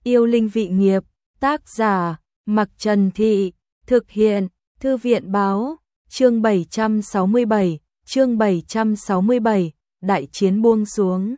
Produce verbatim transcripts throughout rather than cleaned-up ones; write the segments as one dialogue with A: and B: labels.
A: Yêu linh vị nghiệp, tác giả, Mặc Trần Thị, thực hiện, Thư viện báo, chương bảy trăm sáu mươi bảy, chương bảy trăm sáu mươi bảy, đại chiến buông xuống.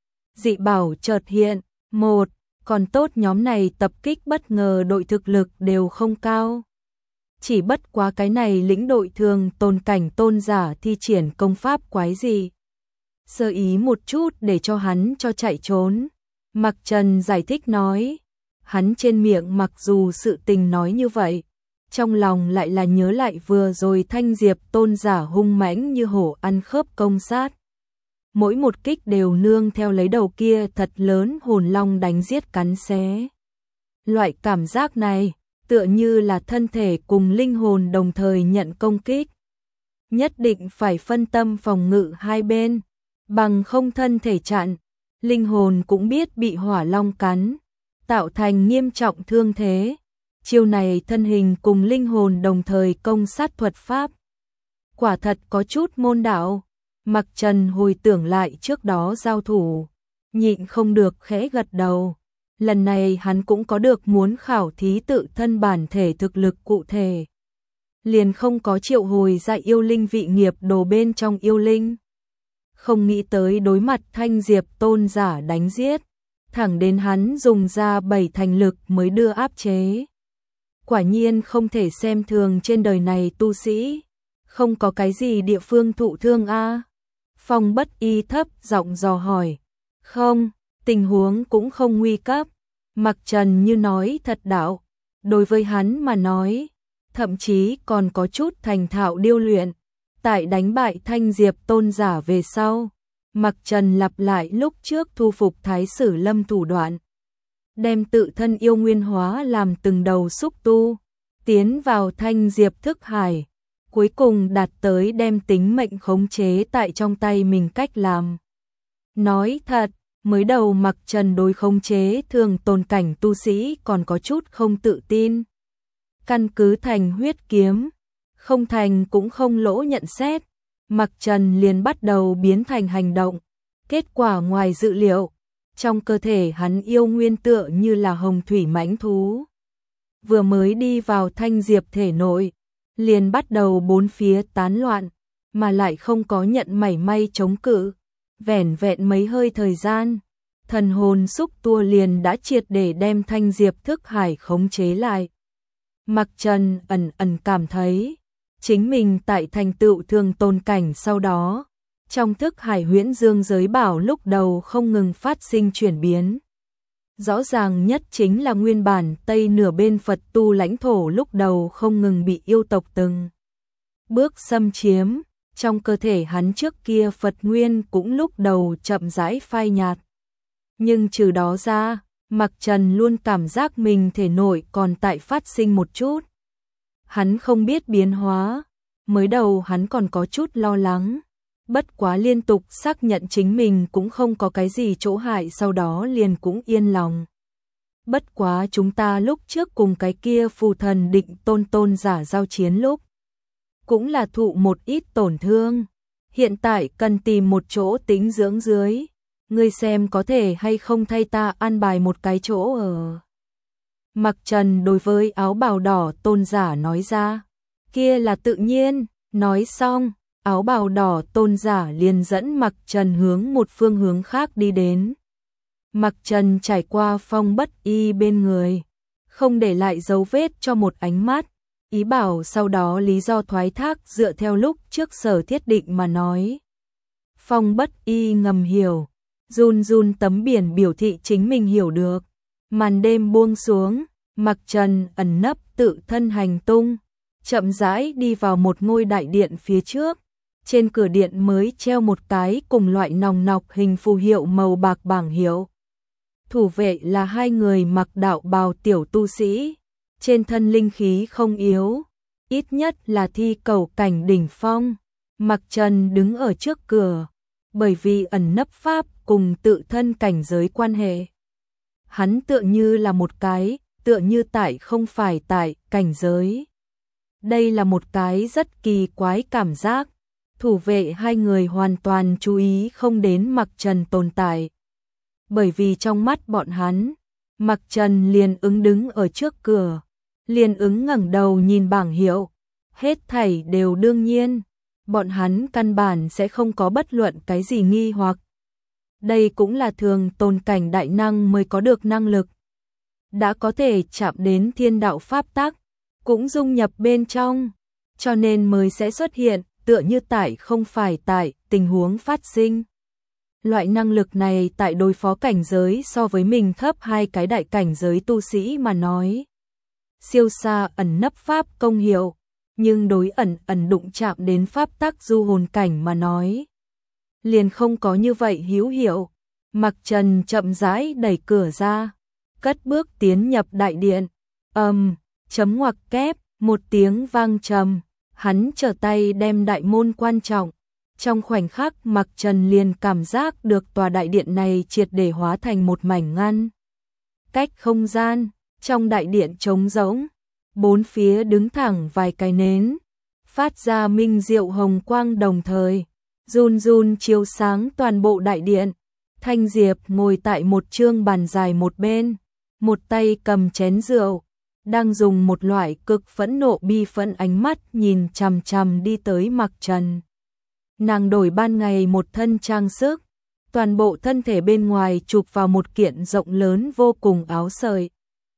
A: Dị bảo chợt hiện, một, còn tốt nhóm này tập kích bất ngờ đội thực lực đều không cao. Chỉ bất quá cái này lĩnh đội thường tôn cảnh tôn giả thi triển công pháp quái gì. Sơ ý một chút để cho hắn cho chạy trốn. Mặc Trần giải thích nói, hắn trên miệng mặc dù sự tình nói như vậy, trong lòng lại là nhớ lại vừa rồi Thanh Diệp tôn giả hung mãnh như hổ ăn khớp công sát. Mỗi một kích đều nương theo lấy đầu kia thật lớn hồn long đánh giết cắn xé. Loại cảm giác này, tựa như là thân thể cùng linh hồn đồng thời nhận công kích. Nhất định phải phân tâm phòng ngự hai bên, bằng không thân thể chặn, linh hồn cũng biết bị hỏa long cắn, tạo thành nghiêm trọng thương thế. Chiêu này thân hình cùng linh hồn đồng thời công sát thuật pháp. Quả thật có chút môn đạo. Mặc Trần hồi tưởng lại trước đó giao thủ, nhịn không được khẽ gật đầu. Lần này hắn cũng có được muốn khảo thí tự thân bản thể thực lực cụ thể. Liền không có triệu hồi ra yêu linh vị nghiệp đồ bên trong yêu linh. Không nghĩ tới đối mặt Thanh Diệp tôn giả đánh giết, thẳng đến hắn dùng ra bảy thành lực mới đưa áp chế. Quả nhiên không thể xem thường trên đời này tu sĩ, không có cái gì địa phương thụ thương a. Phong Bất Y thấp giọng dò hỏi. Không, tình huống cũng không nguy cấp. Mặc Trần như nói thật đạo. Đối với hắn mà nói, thậm chí còn có chút thành thạo điêu luyện. Tại đánh bại Thanh Diệp tôn giả về sau, Mặc Trần lặp lại lúc trước thu phục Thái Sử Lâm thủ đoạn. Đem tự thân yêu nguyên hóa làm từng đầu xúc tu, tiến vào Thanh Diệp thức hải. Cuối cùng đạt tới đem tính mệnh khống chế tại trong tay mình cách làm. Nói thật, mới đầu Mặc Trần đối khống chế thường tồn cảnh tu sĩ còn có chút không tự tin. Căn cứ thành huyết kiếm, không thành cũng không lỗ nhận xét. Mặc Trần liền bắt đầu biến thành hành động. Kết quả ngoài dự liệu, trong cơ thể hắn yêu nguyên tựa như là hồng thủy mãnh thú. Vừa mới đi vào Thanh Diệp thể nội, liền bắt đầu bốn phía tán loạn, mà lại không có nhận mảy may chống cự. Vẻn vẹn mấy hơi thời gian, thần hồn xúc tua liền đã triệt để đem Thanh Diệp thức hải khống chế lại. Mặc Trần ẩn ẩn cảm thấy, chính mình tại thành tựu thường tôn cảnh sau đó, trong thức hải huyễn dương giới bảo lúc đầu không ngừng phát sinh chuyển biến. Rõ ràng nhất chính là nguyên bản Tây nửa bên Phật tu lãnh thổ lúc đầu không ngừng bị yêu tộc từng bước xâm chiếm, trong cơ thể hắn trước kia Phật nguyên cũng lúc đầu chậm rãi phai nhạt. Nhưng trừ đó ra, Mặc Trần luôn cảm giác mình thể nội còn tại phát sinh một chút. Hắn không biết biến hóa, mới đầu hắn còn có chút lo lắng. Bất quá liên tục xác nhận chính mình cũng không có cái gì chỗ hại, sau đó liền cũng yên lòng. Bất quá chúng ta lúc trước cùng cái kia phù thần định tôn tôn giả giao chiến lúc, cũng là thụ một ít tổn thương. Hiện tại cần tìm một chỗ tĩnh dưỡng dưới. Ngươi xem có thể hay không thay ta an bài một cái chỗ ở. Mặc Trần đối với áo bào đỏ tôn giả nói ra. Kia là tự nhiên. Nói xong, áo bào đỏ tôn giả liền dẫn Mặc Trần hướng một phương hướng khác đi đến. Mặc Trần trải qua Phong Bất Y bên người, không để lại dấu vết cho một ánh mắt, ý bảo sau đó lý do thoái thác dựa theo lúc trước sở thiết định mà nói. Phong Bất Y ngầm hiểu, run run tấm biển biểu thị chính mình hiểu được. Màn đêm buông xuống, Mặc Trần ẩn nấp tự thân hành tung, chậm rãi đi vào một ngôi đại điện phía trước. Trên cửa điện mới treo một cái cùng loại nòng nọc hình phù hiệu màu bạc bảng hiệu. Thủ vệ là hai người mặc đạo bào tiểu tu sĩ, trên thân linh khí không yếu, ít nhất là thi cầu cảnh đỉnh phong. Mặc Trần đứng ở trước cửa, bởi vì ẩn nấp pháp cùng tự thân cảnh giới quan hệ. Hắn tựa như là một cái, tựa như tại không phải tại cảnh giới. Đây là một cái rất kỳ quái cảm giác. Thủ vệ hai người hoàn toàn chú ý không đến Mặc Trần tồn tại. Bởi vì trong mắt bọn hắn, Mặc Trần liền ứng đứng ở trước cửa, liền ứng ngẩng đầu nhìn bảng hiệu, hết thảy đều đương nhiên, bọn hắn căn bản sẽ không có bất luận cái gì nghi hoặc. Đây cũng là thường tồn cảnh đại năng mới có được năng lực. Đã có thể chạm đến thiên đạo pháp tắc, cũng dung nhập bên trong, cho nên mới sẽ xuất hiện, tựa như tại không phải tại, tình huống phát sinh. Loại năng lực này tại đối phó cảnh giới so với mình thấp hai cái đại cảnh giới tu sĩ mà nói. Siêu xa ẩn nấp pháp công hiệu, nhưng đối ẩn ẩn đụng chạm đến pháp tắc du hồn cảnh mà nói. Liền không có như vậy hữu hiệu. Mặc Trần chậm rãi đẩy cửa ra, cất bước tiến nhập đại điện. Ầm, um, chấm ngoặc kép, một tiếng vang trầm, hắn trở tay đem đại môn quan trọng. Trong khoảnh khắc Mặc Trần liền cảm giác được tòa đại điện này triệt để hóa thành một mảnh ngăn cách không gian, trong đại điện trống rỗng, bốn phía đứng thẳng vài cái nến, phát ra minh diệu hồng quang đồng thời, run run chiếu sáng toàn bộ đại điện. Thanh Diệp ngồi tại một chương bàn dài một bên, một tay cầm chén rượu, đang dùng một loại cực phẫn nộ bi phẫn ánh mắt nhìn chằm chằm đi tới Mặc Trần. Nàng đổi ban ngày một thân trang sức, toàn bộ thân thể bên ngoài chụp vào một kiện rộng lớn vô cùng áo sợi.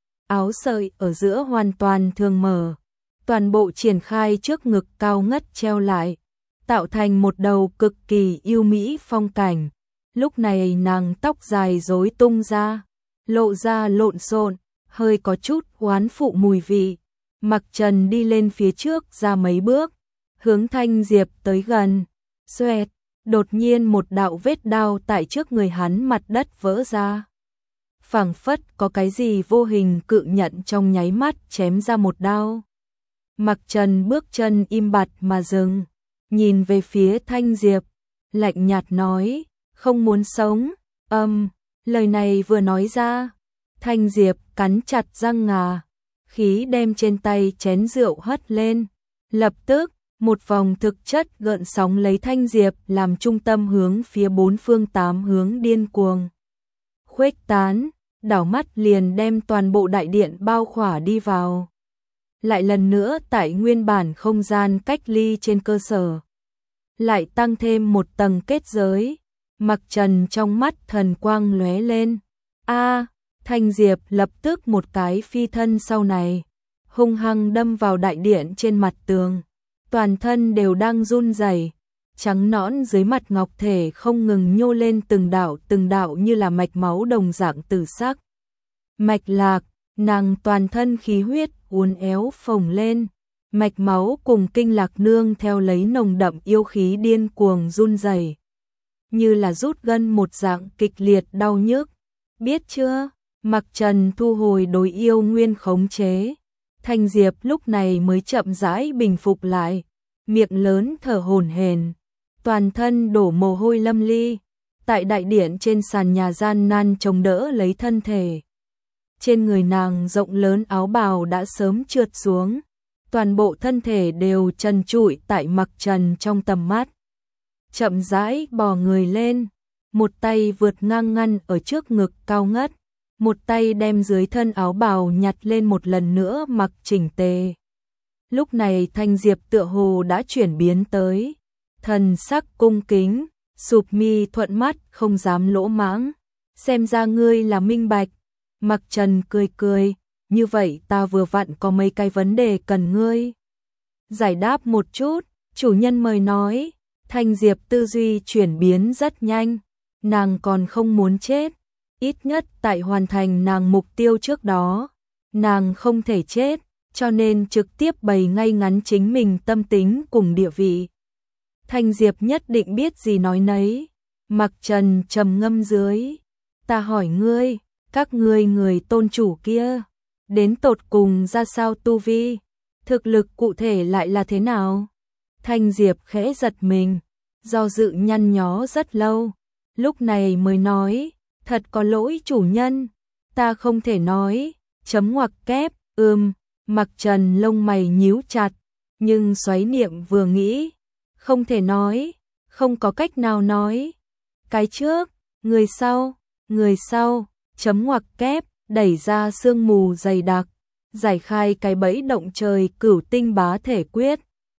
A: Áo sợi ở giữa hoàn toàn thường mở, toàn bộ triển khai trước ngực cao ngất treo lại, tạo thành một đầu cực kỳ yêu mỹ phong cảnh. Lúc này nàng tóc dài rối tung ra, lộ ra lộn xộn, hơi có chút oán phụ mùi vị. Mặc Trần đi lên phía trước ra mấy bước, hướng Thanh Diệp tới gần. Xoẹt, đột nhiên một đạo vết đao tại trước người hắn mặt đất vỡ ra. Phảng phất có cái gì vô hình cự nhận trong nháy mắt chém ra một đao. Mặc Trần bước chân im bặt mà dừng, nhìn về phía Thanh Diệp, lạnh nhạt nói, không muốn sống. Âm, um, lời này vừa nói ra, Thanh Diệp cắn chặt răng ngà, khí đem trên tay chén rượu hất lên, lập tức một vòng thực chất gợn sóng lấy Thanh Diệp làm trung tâm hướng phía bốn phương tám hướng điên cuồng khuếch tán, đảo mắt liền đem toàn bộ đại điện bao khỏa đi vào. Lại lần nữa tại nguyên bản không gian cách ly trên cơ sở, lại tăng thêm một tầng kết giới. Mặc Trần trong mắt thần quang lóe lên. A, Thanh Diệp lập tức một cái phi thân sau này, hung hăng đâm vào đại điện trên mặt tường. Toàn thân đều đang run rẩy, trắng nõn dưới mặt ngọc thể không ngừng nhô lên từng đạo từng đạo như là mạch máu đồng dạng tử sắc. Mạch lạc, nàng toàn thân khí huyết uốn éo phồng lên, mạch máu cùng kinh lạc nương theo lấy nồng đậm yêu khí điên cuồng run rẩy, như là rút gân một dạng kịch liệt đau nhức. Biết chưa? Mặc Trần thu hồi đối yêu nguyên khống chế. Thanh Diệp lúc này mới chậm rãi bình phục lại, miệng lớn thở hổn hển, toàn thân đổ mồ hôi lâm ly, tại đại điện trên sàn nhà gian nan chống đỡ lấy thân thể. Trên người nàng rộng lớn áo bào đã sớm trượt xuống, toàn bộ thân thể đều trần trụi tại Mặc Trần trong tầm mắt. Chậm rãi bò người lên, một tay vượt ngang ngăn ở trước ngực cao ngất, một tay đem dưới thân áo bào nhặt lên một lần nữa mặc chỉnh tề. Lúc này Thanh Diệp tựa hồ đã chuyển biến tới thần sắc cung kính, sụp mi thuận mắt không dám lỗ mãng. Xem ra ngươi là minh bạch. Mặc Trần cười cười, như vậy ta vừa vặn có mấy cái vấn đề cần ngươi giải đáp một chút. Chủ nhân mời nói. Thanh Diệp tư duy chuyển biến rất nhanh, nàng còn không muốn chết, ít nhất tại hoàn thành nàng mục tiêu trước đó, nàng không thể chết, cho nên trực tiếp bày ngay ngắn chính mình tâm tính cùng địa vị. Thanh Diệp nhất định biết gì nói nấy. Mặc Trần trầm ngâm dưới, ta hỏi ngươi, các ngươi người tôn chủ kia, đến tột cùng ra sao tu vi, thực lực cụ thể lại là thế nào? Thanh Diệp khẽ giật mình, do dự nhăn nhó rất lâu, lúc này mới nói, thật có lỗi chủ nhân, ta không thể nói, chấm ngoặc kép, ừm, Mặc Trần lông mày nhíu chặt, nhưng xoáy niệm vừa nghĩ, không thể nói, không có cách nào nói. Cái trước, người sau, người sau, chấm ngoặc kép, đẩy ra sương mù dày đặc, giải khai cái bẫy động trời cửu tinh bá thể quyết,